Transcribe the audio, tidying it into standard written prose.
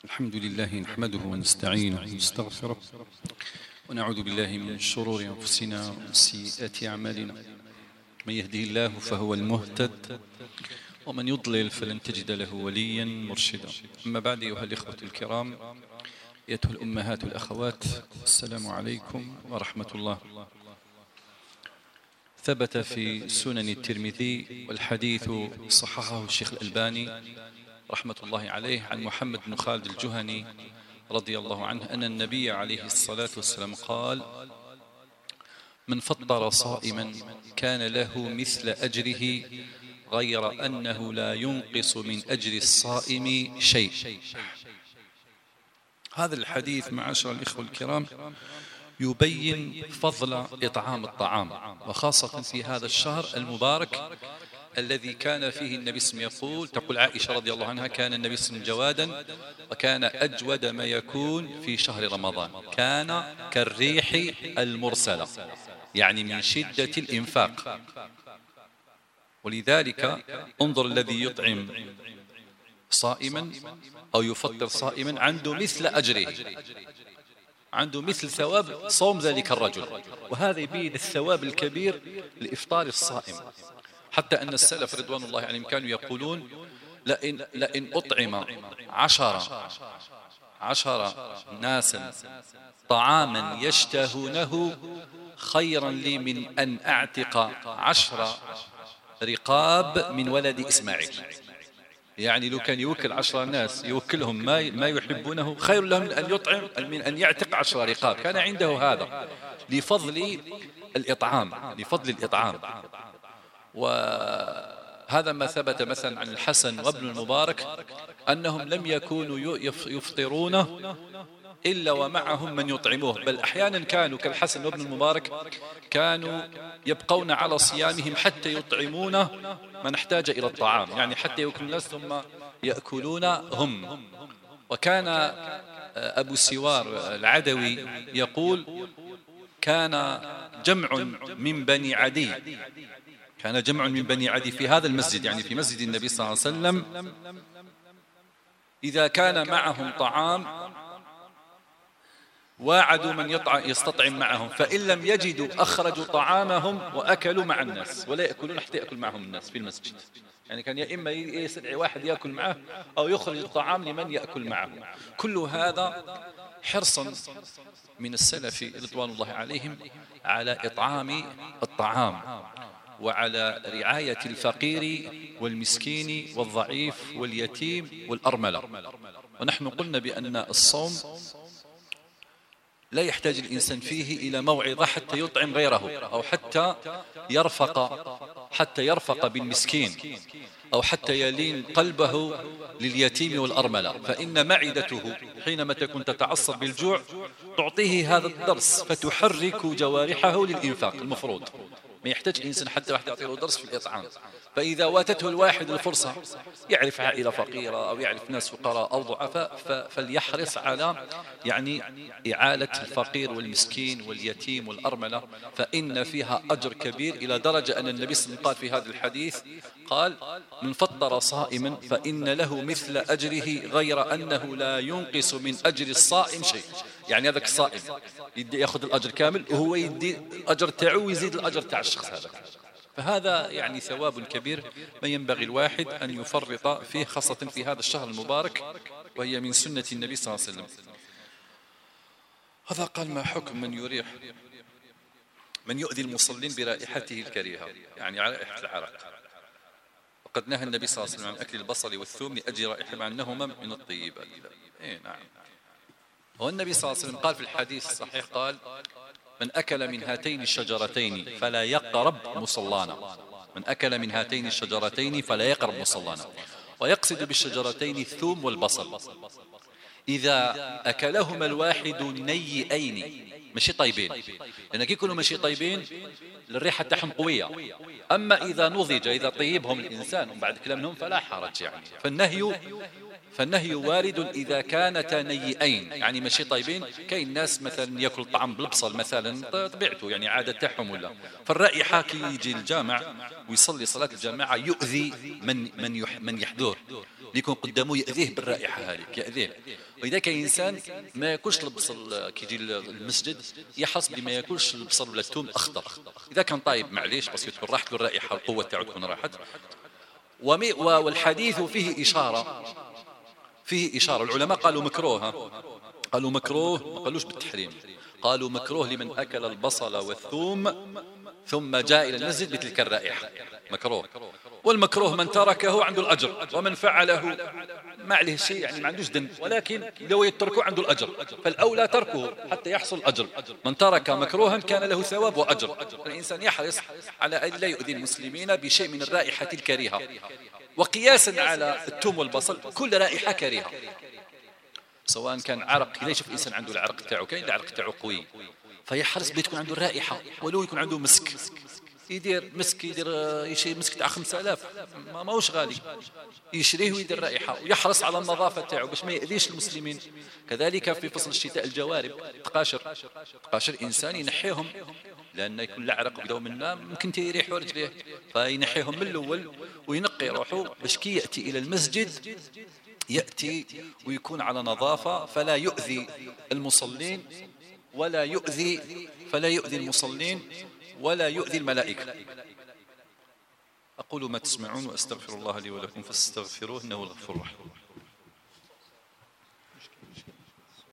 الحمد لله نحمده ونستعينه ونستغفره ونعوذ بالله من شرور أنفسنا ومن سيئات أعمالنا. من يهده الله فهو المهتد ومن يضلل فلن تجد له وليا مرشدا. أما بعد، أيها الإخوة الكرام، أيتها الأمهات والأخوات، السلام عليكم ورحمة الله. ثبت في سنن الترمذي والحديث صححه الشيخ الألباني رحمة الله عليه عن محمد بن خالد الجهني رضي الله عنه أن النبي عليه الصلاة والسلام قال: من فطر صائما كان له مثل أجره غير أنه لا ينقص من أجر الصائم شيء. هذا الحديث معاشر الإخوة الكرام يبين فضل إطعام الطعام، وخاصة في هذا الشهر المبارك الذي كان فيه النبي صلى الله عليه وسلم تقول عائشة رضي الله عنها: كان النبي صلى الله عليه وسلم جوادا وكان أجود ما يكون في شهر رمضان، كان كالريح المرسلة، يعني من شدة الإنفاق. ولذلك انظر الذي يطعم صائما أو يفطر صائما عنده مثل أجره، عنده مثل ثواب صوم ذلك الرجل، وهذا يبين الثواب الكبير لإفطار الصائم. حتى أن السلف رضوان الله عليهم كانوا يقولون: لئن أطعم عشر ناس طعاما يشتهونه خيرا لي من أن أعتق 10 رقاب من ولد إسماعيل. يعني لو كان يوكل 10 ناس يوكلهم ما يحبونه خير لهم من أن يعتق 10 رقاب. كان عنده هذا لفضل الإطعام. وهذا ما ثبت مثلا عن الحسن وابن المبارك أنهم لم يكونوا يفطرون إلا ومعهم من يطعموه، بل أحيانا كانوا كالحسن وابن المبارك كانوا يبقون على صيامهم حتى يطعمون من احتاج إلى الطعام، يعني حتى يأكل الناس ثم يأكلون هم. وكان أبو سوار العدوي يقول: كان جمع من بني عدي في هذا المسجد، يعني في مسجد النبي صلى الله عليه وسلم، إذا كان معهم طعام واعدوا من يستطعم معهم، فإن لم يجدوا أخرجوا طعامهم وأكلوا مع الناس، ولا يأكلون حتى يأكل معهم الناس في المسجد. يعني كان يا إما يستدعي واحد يأكل معه أو يخرج الطعام لمن يأكل معه. كل هذا حرصا من السلف رضوان الله عليهم على إطعام الطعام وعلى رعاية الفقير والمسكين والضعيف واليتيم والأرملة. ونحن قلنا بأن الصوم لا يحتاج الإنسان فيه إلى موعظة حتى يطعم غيره، أو حتى يرفق بالمسكين، أو حتى يلين قلبه لليتيم والأرملة. فإن معدته حينما تكون تتعصب بالجوع تعطيه هذا الدرس فتحرك جوارحه للإنفاق المفروض. ما يحتاج الإنسان حتى واحد يعطيه درس في الإطعام. فإذا واتته الواحد الفرصة، يعرف عائلة فقيرة أو يعرف ناس فقراء أو ضعفاء، فليحرص على يعني إعالة الفقير والمسكين واليتيم والأرملة، فإن فيها أجر كبير، إلى درجة أن النبي صلى الله عليه وسلم قال في هذا الحديث: قال: من فطر صائما فإن له مثل أجره غير أنه لا ينقص من أجر الصائم شيء. يعني هذاك الصائم يأخذ الأجر كامل، وهو يدي الأجر تاعه ويزيد الأجر تاع الشخص هذا. فهذا يعني ثواب كبير ما ينبغي الواحد أن يفرط فيه، خاصة في هذا الشهر المبارك، وهي من سنة النبي صلى الله عليه وسلم. هذا قال: ما حكم من يؤذي المصلين برائحته الكريهة، يعني رائحة العرق؟ وقد نهى النبي صلى الله عليه وسلم عن أكل البصل والثوم لأجل رائحة، مع أنهما من الطيبات. نعم. والنبي صلى الله عليه وسلم قال في الحديث الصحيح: قال: من أكل من هاتين الشجرتين فلا يقرب مصلانا. من أكل من هاتين الشجرتين فلا يقرب مصلانا. ويقصد بالشجرتين الثوم والبصل. إذا أكلهما الواحد نيئين، ماشي طيبين، لأن كي يكونوا ماشي طيبين الريحة تاعهم قوية. أما إذا نضج، إذا طيبهم الإنسان وبعد كلامهم فلا حرج يعني. فالنهي فالنهي وارد إذا كانتا نيئين، يعني ماشي طيبين. كاين ناس مثلا يأكل طعام بالبصل مثلا، طبيعته يعني عادة تاعهم ولا، فالرائحة كي يجي الجامع ويصلي صلاة الجماعة يؤذي من يحضر، يكون قدامه يأذيه بالرائحة هذه يأذيه. وإذا كان إنسان ما يأكلش البصل كي يجي المسجد يحرص بما يأكلش البصل ولا الثوم أخضر. إذا كان طيب معليش بس تكون راحت له الرائحة، القوة تاعو تكون راحت. والحديث فيه إشارة العلماء قالوا مكروه، قالوا مكروه، ما قالوش بالتحريم، قالوا مكروه لمن أكل البصل والثوم ثم جاء إلى المسجد بتلك الرائحة، مكروه. والمكروه من تركه عنده الأجر، ومن فعله ما عليه شيء، يعني ما عندوش ذنب، ولكن لو يتركه عنده الأجر، فالأولى تركه حتى يحصل أجر. من ترك مكروها كان له ثواب وأجر. الإنسان يحرص على أن لا يؤذي المسلمين بشيء من الرائحة الكريهة. وقياسا على الثوم والبصل كل رائحة كريهة، سواء كان عرق، إذا يشوف الإنسان عنده العرق تاعو، كاين العرق تاعو قوي فيحرص بيتكون عنده الرائحة، ولو يكون عنده مسك يدير مسك، يشري مسك تاع 5000 ماهوش غالي، يشريه ويدير رائحة، ويحرص على النظافة تاعو باش ما يأذيش المسلمين. كذلك في فصل الشتاء الجوارب، تقاشر إنسان ينحيهم، لأن يكون العرق بدو منا ممكن يريحوا رجليه، فينحيهم من الأول وينقي روحه باش كي يأتي إلى المسجد يأتي ويكون على نظافة، فلا يؤذي المصلين ولا يؤذي الملائكة. أقول ما تسمعون وأستغفر الله لي ولكم فاستغفروه إنه الغفور الرحيم.